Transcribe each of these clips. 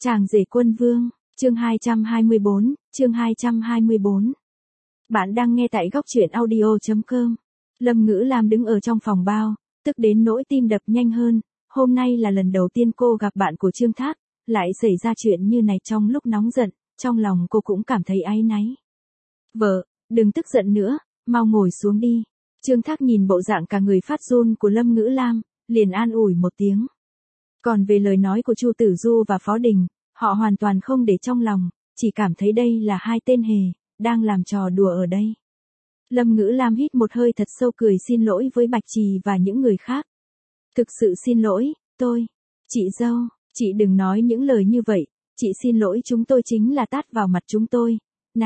Chàng rể quân vương, chương 224, chương 224. Bạn đang nghe tại góc truyện audio.com. Lâm Ngữ Lam đứng ở trong phòng bao, tức đến nỗi tim đập nhanh hơn. Hôm nay là lần đầu tiên cô gặp bạn của Trương Thác, lại xảy ra chuyện như này trong lúc nóng giận, trong lòng cô cũng cảm thấy áy náy. Vợ, đừng tức giận nữa, mau ngồi xuống đi. Trương Thác nhìn bộ dạng cả người phát run của Lâm Ngữ Lam, liền an ủi một tiếng. Còn về lời nói của Chu Tử Du và Phó Đình, họ hoàn toàn không để trong lòng, chỉ cảm thấy đây là hai tên hề, đang làm trò đùa ở đây. Lâm Ngữ Lam hít một hơi thật sâu cười xin lỗi với Bạch Trì và những người khác. Thực sự xin lỗi, chị dâu, chị đừng nói những lời như vậy, chị xin lỗi chúng tôi chính là tát vào mặt chúng tôi.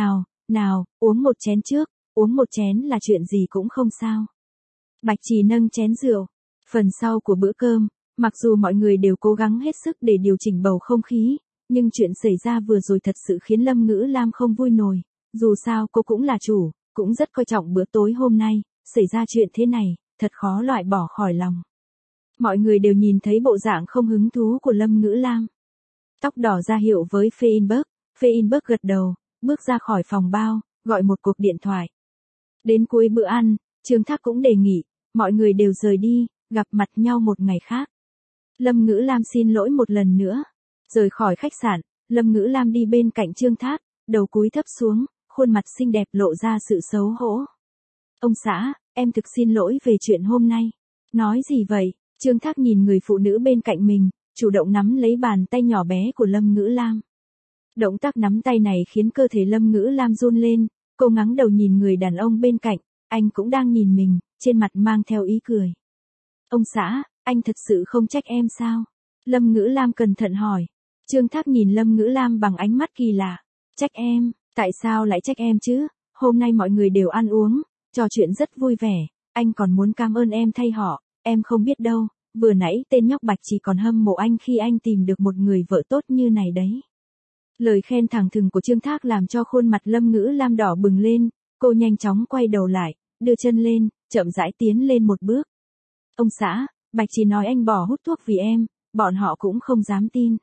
Nào, uống một chén trước, uống một chén là chuyện gì cũng không sao. Bạch Trì nâng chén rượu. Phần sau của bữa cơm, mặc dù mọi người đều cố gắng hết sức để điều chỉnh bầu không khí, nhưng chuyện xảy ra vừa rồi thật sự khiến Lâm Ngữ Lam không vui nổi. Dù sao cô cũng là chủ, cũng rất coi trọng bữa tối hôm nay, xảy ra chuyện thế này, thật khó loại bỏ khỏi lòng. Mọi người đều nhìn thấy bộ dạng không hứng thú của Lâm Ngữ Lam. Tóc đỏ ra hiệu với Feinberg gật đầu, bước ra khỏi phòng bao, gọi một cuộc điện thoại. Đến cuối bữa ăn, Trương Thác cũng đề nghị, mọi người đều rời đi, gặp mặt nhau một ngày khác. Lâm Ngữ Lam xin lỗi một lần nữa. Rời khỏi khách sạn, Lâm Ngữ Lam đi bên cạnh Trương Thác, đầu cúi thấp xuống, khuôn mặt xinh đẹp lộ ra sự xấu hổ. Ông xã, em thực xin lỗi về chuyện hôm nay. Nói gì vậy? Trương Thác nhìn người phụ nữ bên cạnh mình, chủ động nắm lấy bàn tay nhỏ bé của Lâm Ngữ Lam. Động tác nắm tay này khiến cơ thể Lâm Ngữ Lam run lên, cô ngẩng đầu nhìn người đàn ông bên cạnh, anh cũng đang nhìn mình, trên mặt mang theo ý cười. Ông xã, anh thật sự không trách em sao? Lâm Ngữ Lam cẩn thận hỏi. Trương Thác nhìn Lâm Ngữ Lam bằng ánh mắt kỳ lạ. Trách em, tại sao lại trách em chứ? Hôm nay mọi người đều ăn uống, trò chuyện rất vui vẻ, anh còn muốn cảm ơn em thay họ, em không biết đâu, vừa nãy tên nhóc Bạch chỉ còn hâm mộ anh khi anh tìm được một người vợ tốt như này đấy. Lời khen thẳng thừng của Trương Thác làm cho khuôn mặt Lâm Ngữ Lam đỏ bừng lên, cô nhanh chóng quay đầu lại, đưa chân lên, chậm rãi tiến lên một bước. Ông xã, Bạch chỉ nói anh bỏ hút thuốc vì em, bọn họ cũng không dám tin.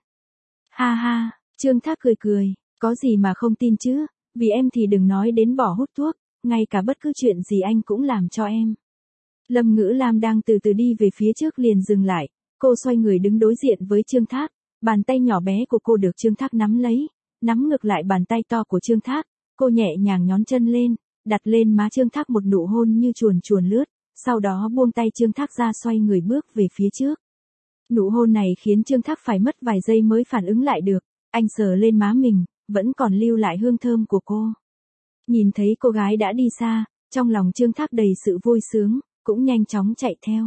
Ha ha, Trương Thác cười, có gì mà không tin chứ, vì em thì đừng nói đến bỏ hút thuốc, ngay cả bất cứ chuyện gì anh cũng làm cho em. Lâm Ngữ Lam đang từ từ đi về phía trước liền dừng lại, cô xoay người đứng đối diện với Trương Thác, bàn tay nhỏ bé của cô được Trương Thác nắm lấy, nắm ngược lại bàn tay to của Trương Thác, cô nhẹ nhàng nhón chân lên, đặt lên má Trương Thác một nụ hôn như chuồn lướt, sau đó buông tay Trương Thác ra xoay người bước về phía trước. Nụ hôn này khiến Trương Thác phải mất vài giây mới phản ứng lại được, anh sờ lên má mình, vẫn còn lưu lại hương thơm của cô. Nhìn thấy cô gái đã đi xa, trong lòng Trương Thác đầy sự vui sướng, cũng nhanh chóng chạy theo.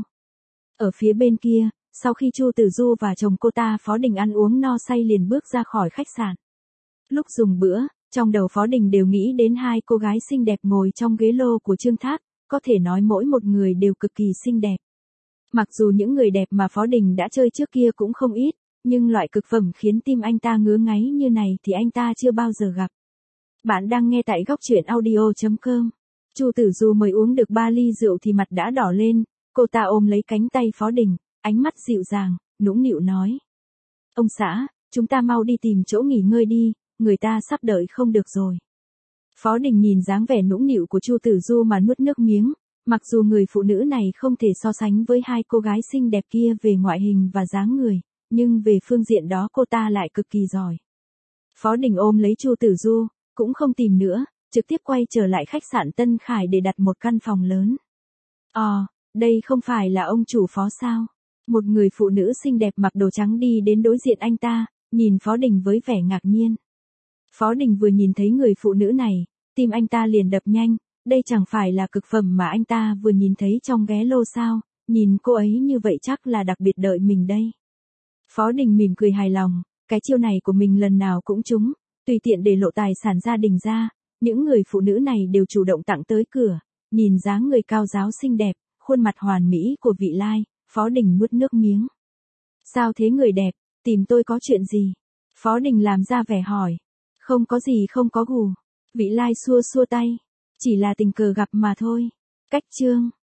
Ở phía bên kia, sau khi Chu Tử Du và chồng cô ta Phó Đình ăn uống no say liền bước ra khỏi khách sạn. Lúc dùng bữa, trong đầu Phó Đình đều nghĩ đến hai cô gái xinh đẹp ngồi trong ghế lô của Trương Thác, có thể nói mỗi một người đều cực kỳ xinh đẹp. Mặc dù những người đẹp mà Phó Đình đã chơi trước kia cũng không ít, nhưng loại cực phẩm khiến tim anh ta ngứa ngáy như này thì anh ta chưa bao giờ gặp. Bạn đang nghe tại góc truyện audio.com. Chu Tử Du mới uống được 3 ly rượu thì mặt đã đỏ lên, cô ta ôm lấy cánh tay Phó Đình, ánh mắt dịu dàng, nũng nịu nói. Ông xã, chúng ta mau đi tìm chỗ nghỉ ngơi đi, người ta sắp đợi không được rồi. Phó Đình nhìn dáng vẻ nũng nịu của Chu Tử Du mà nuốt nước miếng, mặc dù người phụ nữ này không thể so sánh với hai cô gái xinh đẹp kia về ngoại hình và dáng người, nhưng về phương diện đó cô ta lại cực kỳ giỏi. Phó Đình ôm lấy Chu Tử Du, cũng không tìm nữa, trực tiếp quay trở lại khách sạn Tân Khải để đặt một căn phòng lớn. Đây không phải là ông chủ Phó sao? Một người phụ nữ xinh đẹp mặc đồ trắng đi đến đối diện anh ta, nhìn Phó Đình với vẻ ngạc nhiên. Phó Đình vừa nhìn thấy người phụ nữ này, tim anh ta liền đập nhanh, đây chẳng phải là cực phẩm mà anh ta vừa nhìn thấy trong ghé lô sao, nhìn cô ấy như vậy chắc là đặc biệt đợi mình đây. Phó Đình mỉm cười hài lòng, cái chiêu này của mình lần nào cũng trúng, tùy tiện để lộ tài sản gia đình ra, những người phụ nữ này đều chủ động tặng tới cửa, nhìn dáng người cao ráo xinh đẹp, khuôn mặt hoàn mỹ của vị lai, Phó Đình nuốt nước miếng. Sao thế người đẹp, tìm tôi có chuyện gì? Phó Đình làm ra vẻ hỏi. Không có gì không có gù. Vị lai xua tay. Chỉ là tình cờ gặp mà thôi. Cách chương.